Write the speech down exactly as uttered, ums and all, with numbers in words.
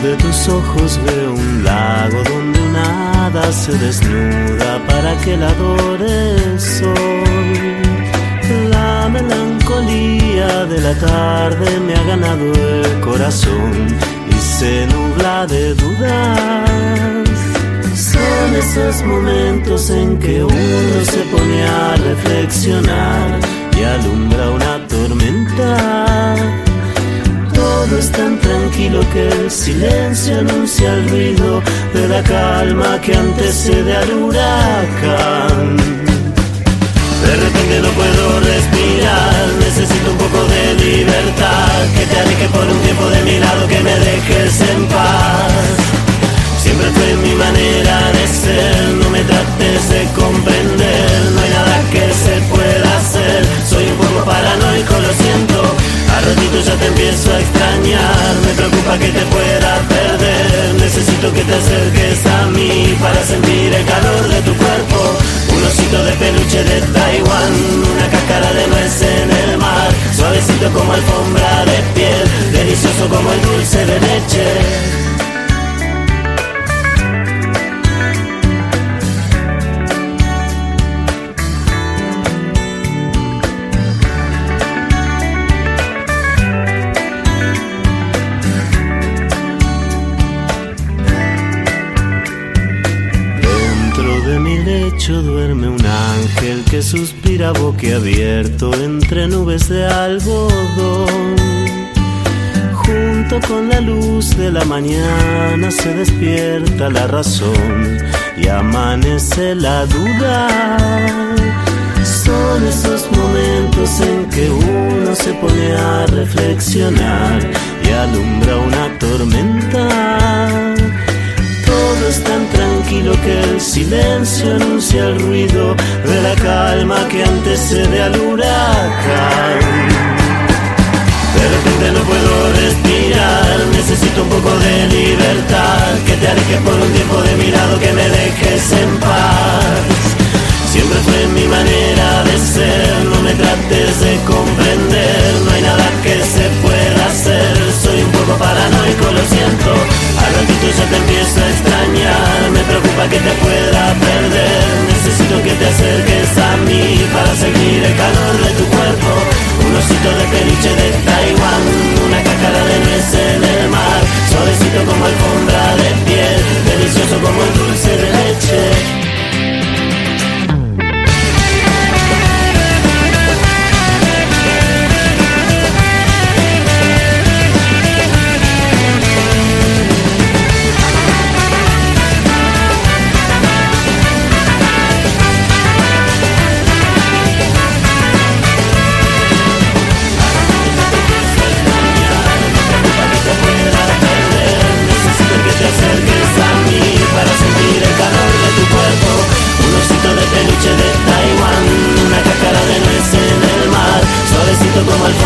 de tus ojos veo un lago donde una hada se desnuda para que la adore el sol. La melancolía de la tarde me ha ganado el corazón y se nubla de dudas. Son esos momentos en que uno se pone a reflexionar y alumbra una tormenta. Todo es tan tranquilo que el silencio anuncia el ruido de la calma que antecede al huracán. De repente no puedo respirar, necesito un poco de libertad, que te aleje por un tiempo de mi lado, que me dejes en paz. Siempre fue mi manera de ser, no me trates de comprender, no hay nada que se pueda hacer, soy un poco paranoico, lo siento, a ratitos ya te empiezo a extrañar, me preocupa que te pueda perder, necesito que te acerques a mí para sentir el calor de tu cuerpo, un osito de peluche de Taiwán, una cáscara de nuez en el mar, suavecito como alfombra de piel, delicioso como el dulce de leche. Duerme un ángel que suspira boquiabierto entre nubes de algodón. Junto con la luz de la mañana se despierta la razón y amanece la duda. Son esos momentos en que uno se pone a reflexionar y alumbra una tormenta. Todo es tan tranquilo que el silencio anuncia el ruido de la calma que antecede al huracán. De repente no puedo respirar, necesito un poco de libertad, que te alejes por un tiempo de mi lado, que me dejes en paz. Siempre fue mi manera de ser, no me trates de comprender, no hay nada que se pueda hacer, soy un poco paranoico, lo siento, al ratito ya te empiezo a extrañar, me preocupa que te pueda perder, necesito que te acerques a mí para sentir el calor de tu cuerpo, un osito de peluche de Taiwán, una cáscara de nuez en el mar, suavecito como alfombra de piel, delicioso como el dulce de leche. Peluche de Taiwán, una cáscara de nuez en el mar, suavecito como el